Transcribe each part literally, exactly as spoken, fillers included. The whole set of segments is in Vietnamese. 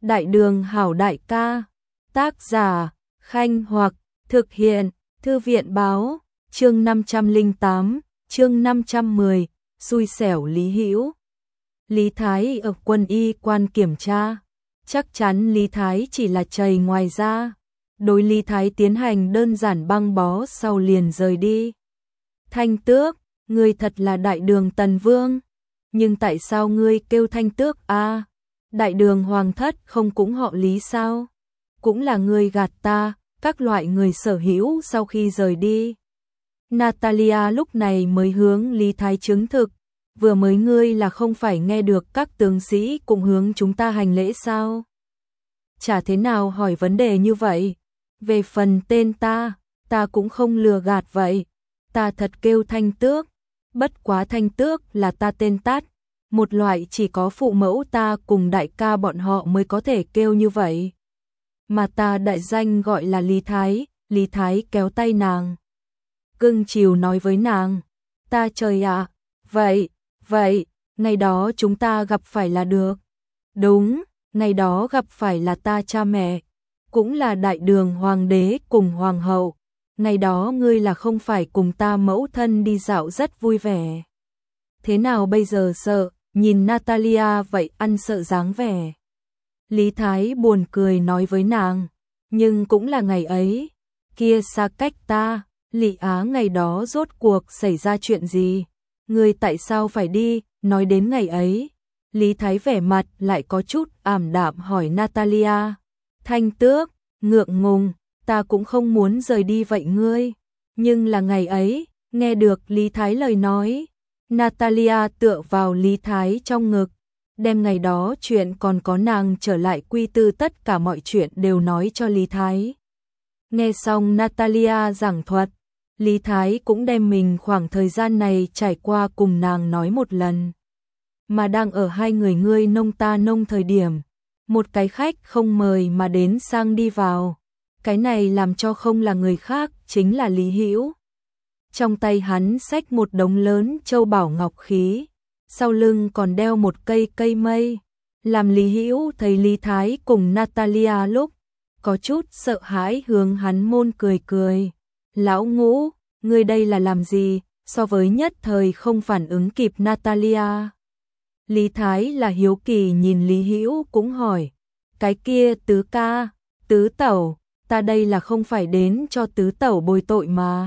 Đại đường hảo đại ca. Tác giả Khanh Hoặc. Thực hiện Thư viện báo. Chương năm trăm lẻ tám, chương năm trăm mười, xui xẻo Lý Hữu. Lý Thái ở quân y quan kiểm tra, chắc chắn Lý Thái chỉ là chày ngoài ra. Đối Lý Thái tiến hành đơn giản băng bó sau liền rời đi. Thanh Tước, ngươi thật là đại đường tần vương, nhưng tại sao ngươi kêu Thanh Tước a? À, đại đường hoàng thất không cũng họ Lý sao? Cũng là ngươi gạt ta. Các loại người sở hữu sau khi rời đi. Natalia lúc này mới hướng Lý Thái chứng thực, vừa mới ngươi là không phải nghe được các tướng sĩ cùng hướng chúng ta hành lễ sao? Chả thế nào hỏi vấn đề như vậy. Về phần tên ta, ta cũng không lừa gạt vậy. Ta thật kêu Thanh Tước, bất quá Thanh Tước là ta tên tắt, một loại chỉ có phụ mẫu ta cùng đại ca bọn họ mới có thể kêu như vậy. Mà ta đại danh gọi là Lý Thái. Lý Thái kéo tay nàng, cưng chiều nói với nàng, ta trời ạ, à, vậy, vậy, ngày đó chúng ta gặp phải là được. Đúng, ngày đó gặp phải là ta cha mẹ, cũng là đại đường hoàng đế cùng hoàng hậu. Ngày đó ngươi là không phải cùng ta mẫu thân đi dạo rất vui vẻ. Thế nào bây giờ sợ, nhìn Natalia vậy ăn sợ dáng vẻ. Lý Thái buồn cười nói với nàng, nhưng cũng là ngày ấy, kia xa cách ta, Lý Á ngày đó rốt cuộc xảy ra chuyện gì? Ngươi tại sao phải đi? Nói đến ngày ấy, Lý Thái vẻ mặt lại có chút ảm đạm hỏi Natalia. Thanh Tước, ngượng ngùng, ta cũng không muốn rời đi vậy ngươi. Nhưng là ngày ấy, nghe được Lý Thái lời nói, Natalia tựa vào Lý Thái trong ngực. Đem ngày đó chuyện còn có nàng trở lại quy tư tất cả mọi chuyện đều nói cho Lý Thái. Nghe xong Natalia giảng thuật, Lý Thái cũng đem mình khoảng thời gian này trải qua cùng nàng nói một lần. Mà đang ở hai người ngươi nông ta nông thời điểm, một cái khách không mời mà đến sang đi vào. Cái này làm cho không là người khác, chính là Lý Hữu. Trong tay hắn xách một đống lớn châu bảo ngọc khí, sau lưng còn đeo một cây cây mây. Làm Lý Hữu thấy Lý Thái cùng Natalia lúc, có chút sợ hãi hướng hắn môn cười cười. Lão Ngũ, ngươi đây là làm gì? So với nhất thời không phản ứng kịp Natalia. Lý Thái là hiếu kỳ nhìn Lý Hữu cũng hỏi, cái kia tứ ca, tứ tẩu, ta đây là không phải đến cho tứ tẩu bồi tội mà.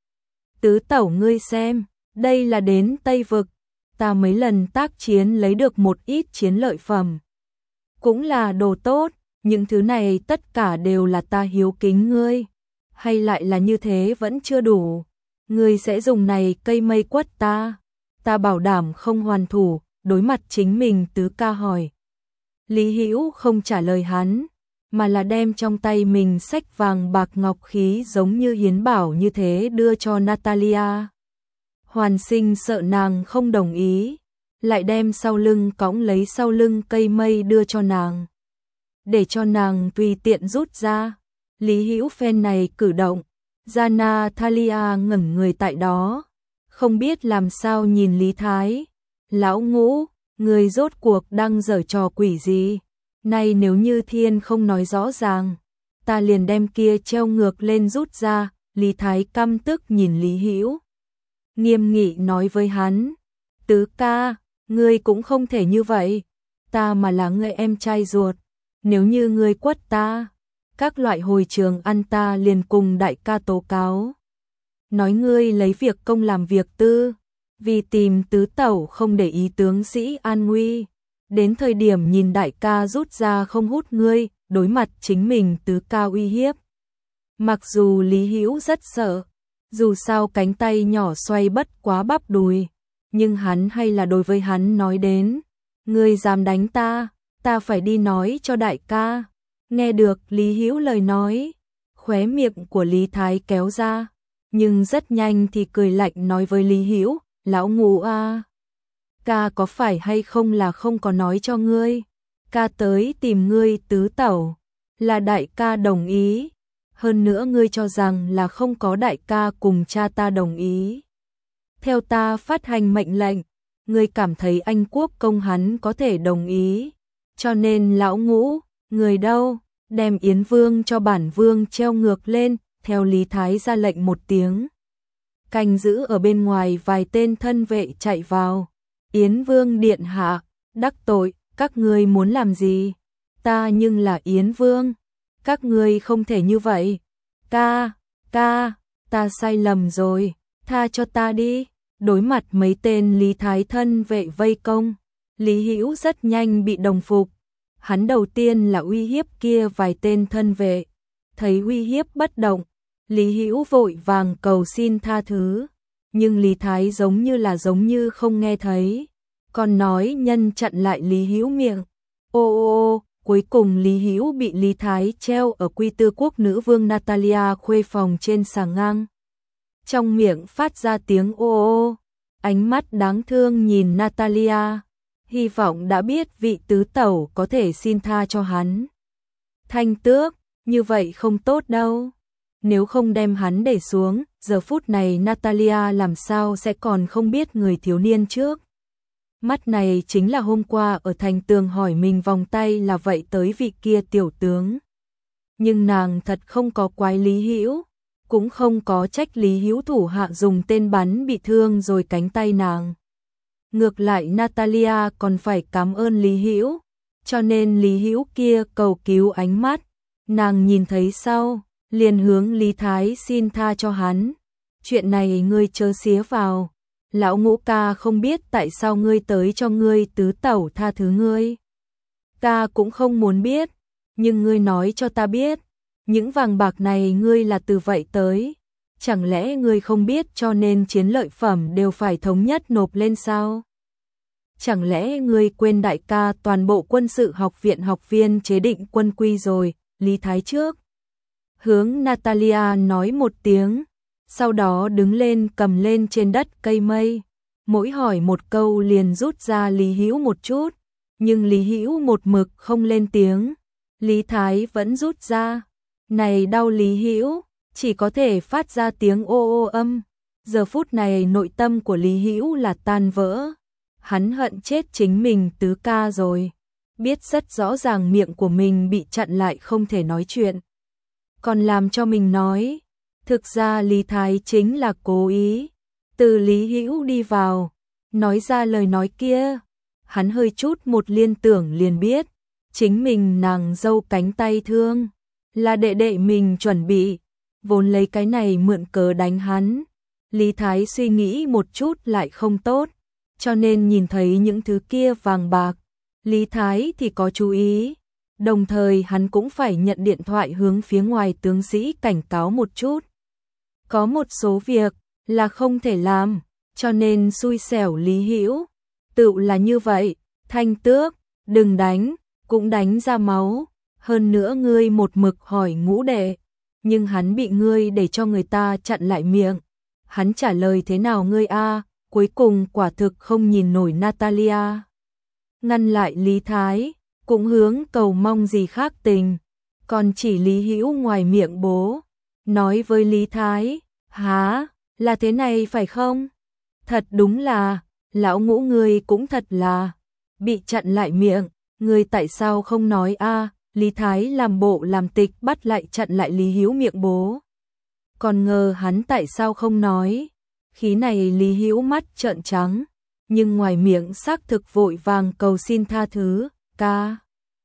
Tứ tẩu ngươi xem, đây là đến Tây Vực. Ta mấy lần tác chiến lấy được một ít chiến lợi phẩm. Cũng là đồ tốt, những thứ này tất cả đều là ta hiếu kính ngươi. Hay lại là như thế vẫn chưa đủ. Ngươi sẽ dùng này cây mây quất ta. Ta bảo đảm không hoàn thủ, đối mặt chính mình tứ ca hỏi. Lý Hữu không trả lời hắn, mà là đem trong tay mình xách vàng bạc ngọc khí giống như hiến bảo như thế đưa cho Natalia. Hoàn Sinh sợ nàng không đồng ý, lại đem sau lưng cõng lấy sau lưng cây mây đưa cho nàng, để cho nàng tùy tiện rút ra. Lý Hữu phen này cử động, ra Natalia ngẩn người tại đó, không biết làm sao nhìn Lý Thái. Lão Ngũ, người rốt cuộc đang giở trò quỷ gì? Này nếu như thiên không nói rõ ràng, ta liền đem kia treo ngược lên rút ra. Lý Thái căm tức nhìn Lý Hữu, nghiêm nghị nói với hắn, tứ ca, ngươi cũng không thể như vậy, ta mà là người em trai ruột, nếu như ngươi quất ta, các loại hồi trường ăn ta liền cùng đại ca tố cáo. Nói ngươi lấy việc công làm việc tư, vì tìm tứ tẩu không để ý tướng sĩ an nguy, đến thời điểm nhìn đại ca rút ra không hút ngươi, đối mặt chính mình tứ ca uy hiếp. Mặc dù Lý Hữu rất sợ, dù sao cánh tay nhỏ xoay bất quá bắp đùi, nhưng hắn hay là đối với hắn nói đến, ngươi dám đánh ta, ta phải đi nói cho đại ca. Nghe được Lý Hữu lời nói, khóe miệng của Lý Thái kéo ra, nhưng rất nhanh thì cười lạnh nói với Lý Hữu, lão Ngũ a, ca có phải hay không là không có nói cho ngươi, ca tới tìm ngươi tứ tẩu, là đại ca đồng ý. Hơn nữa ngươi cho rằng là không có đại ca cùng cha ta đồng ý. Theo ta phát hành mệnh lệnh, ngươi cảm thấy anh quốc công hắn có thể đồng ý. Cho nên lão Ngũ, Người đâu, đem Yến Vương cho bản vương treo ngược lên, theo Lý Thái ra lệnh một tiếng. Canh giữ ở bên ngoài vài tên thân vệ chạy vào. Yến Vương điện hạ, đắc tội, các ngươi muốn làm gì? Ta nhưng là Yến Vương, các ngươi không thể như vậy. Ca, ca, ta sai lầm rồi, tha cho ta đi. Đối mặt mấy tên Lý Thái thân vệ vây công, Lý Hữu rất nhanh bị đồng phục. Hắn đầu tiên là uy hiếp kia vài tên thân vệ, thấy uy hiếp bất động, Lý Hữu vội vàng cầu xin tha thứ, nhưng Lý Thái giống như là giống như không nghe thấy, còn nói nhân chặn lại Lý Hữu miệng. Ô ô ô, cuối cùng Lý Hữu bị Lý Thái treo ở Quy Tư Quốc nữ vương Natalia khuê phòng trên sàng ngang. Trong miệng phát ra tiếng ô ô, ánh mắt đáng thương nhìn Natalia, hy vọng đã biết vị tứ tẩu có thể xin tha cho hắn. Thanh Tước, như vậy không tốt đâu. Nếu không đem hắn để xuống, giờ phút này Natalia làm sao sẽ còn không biết người thiếu niên trước. Mắt này chính là hôm qua ở thành tường hỏi mình vòng tay là vậy tới vị kia tiểu tướng. Nhưng nàng thật không có quái Lý Hữu, cũng không có trách Lý Hữu thủ hạ dùng tên bắn bị thương rồi cánh tay nàng. Ngược lại Natalia còn phải cảm ơn Lý Hữu, cho nên Lý Hữu kia cầu cứu ánh mắt, nàng nhìn thấy sau, liền hướng Lý Thái xin tha cho hắn. Chuyện này ngươi chớ xía vào, lão Ngũ ca không biết tại sao ngươi tới cho ngươi tứ tẩu tha thứ ngươi. Ta cũng không muốn biết, nhưng ngươi nói cho ta biết, những vàng bạc này ngươi là từ vậy tới, chẳng lẽ ngươi không biết cho nên chiến lợi phẩm đều phải thống nhất nộp lên sao? Chẳng lẽ ngươi quên đại ca toàn bộ quân sự học viện học viên chế định quân quy rồi? Lý Thái trước hướng Natalia nói một tiếng, sau đó đứng lên cầm lên trên đất cây mây, mỗi hỏi một câu liền rút ra Lý Hữu một chút, nhưng Lý Hữu một mực không lên tiếng. Lý Thái vẫn rút ra, này đau Lý Hữu, chỉ có thể phát ra tiếng ô ô âm. Giờ phút này nội tâm của Lý Hữu là tan vỡ, hắn hận chết chính mình tứ ca rồi, biết rất rõ ràng miệng của mình bị chặn lại không thể nói chuyện, còn làm cho mình nói. Thực ra Lý Thái chính là cố ý. Từ Lý Hữu đi vào, nói ra lời nói kia, hắn hơi chút một liên tưởng liền biết, chính mình nàng dâu cánh tay thương, là đệ đệ mình chuẩn bị, vốn lấy cái này mượn cớ đánh hắn. Lý Thái suy nghĩ một chút lại không tốt, cho nên nhìn thấy những thứ kia vàng bạc, Lý Thái thì có chú ý, đồng thời hắn cũng phải nhận điện thoại hướng phía ngoài tướng sĩ cảnh cáo một chút. Có một số việc là không thể làm, cho nên xui xẻo Lý Hữu. Tự là như vậy, Thanh Tước, đừng đánh, cũng đánh ra máu, hơn nữa ngươi một mực hỏi Ngũ đệ, nhưng hắn bị ngươi để cho người ta chặn lại miệng. Hắn trả lời thế nào ngươi a? Cuối cùng quả thực không nhìn nổi Natalia. Ngăn lại Lý Thái, cũng hướng cầu mong gì khác tình, còn chỉ Lý Hữu ngoài miệng bố, nói với Lý Thái, há, là thế này phải không? Thật đúng là, lão Ngũ ngươi cũng thật là, bị chặn lại miệng, ngươi tại sao không nói a? Lý Thái làm bộ làm tịch bắt lại chặn lại Lý Hữu miệng bố. Còn ngờ hắn tại sao không nói. Khí này Lý Hữu mắt trợn trắng, nhưng ngoài miệng xác thực vội vàng cầu xin tha thứ. Ca,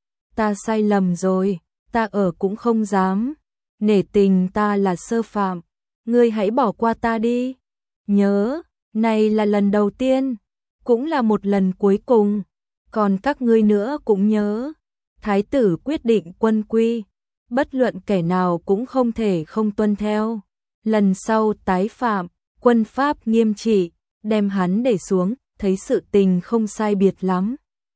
ta sai lầm rồi, ta ở cũng không dám, nể tình ta là sơ phạm, ngươi hãy bỏ qua ta đi. Nhớ, này là lần đầu tiên, cũng là một lần cuối cùng, còn các ngươi nữa cũng nhớ. Thái tử quyết định quân quy, bất luận kẻ nào cũng không thể không tuân theo. Lần sau tái phạm, quân pháp nghiêm trị, đem hắn để xuống, thấy sự tình không sai biệt lắm.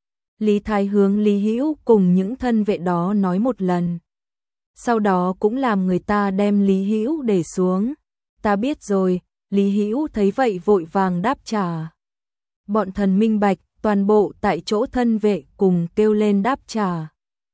Lý Thái hướng Lý Hữu cùng những thân vệ đó nói một lần. Sau đó cũng làm người ta đem Lý Hữu để xuống. Ta biết rồi, Lý Hữu thấy vậy vội vàng đáp trả. Bọn thần minh bạch, toàn bộ tại chỗ thân vệ cùng kêu lên đáp trả.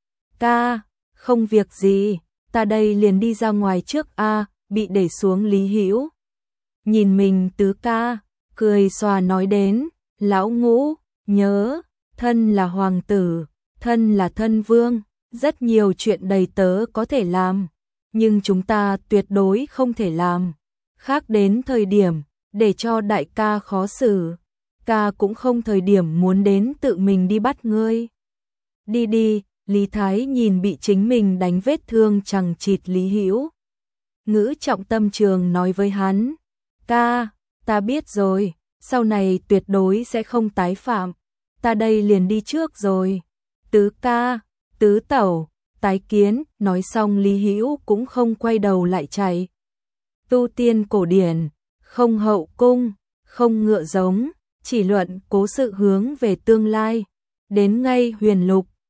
Ca, không việc gì, ta đây liền đi ra ngoài trước a. Bị để xuống Lý Hữu nhìn mình tứ ca, cười xòa nói đến, lão Ngũ, nhớ, thân là hoàng tử, thân là thân vương, Rất nhiều chuyện đầy tớ có thể làm, nhưng chúng ta tuyệt đối không thể làm. Khác đến thời điểm, để cho đại ca khó xử, ca cũng không thời điểm muốn đến tự mình đi bắt ngươi. Đi đi, Lý Thái nhìn bị chính mình đánh vết thương chằng chịt Lý Hữu. Ngữ trọng tâm trường nói với hắn, ca, ta biết rồi, sau này tuyệt đối sẽ không tái phạm, ta đây liền đi trước rồi. Tứ ca, tứ tẩu, tái kiến, nói xong Lý Hữu cũng không quay đầu lại chạy. Tu tiên cổ điển, không hậu cung, không ngựa giống, chỉ luận cố sự hướng về tương lai. Đến ngay huyền lục,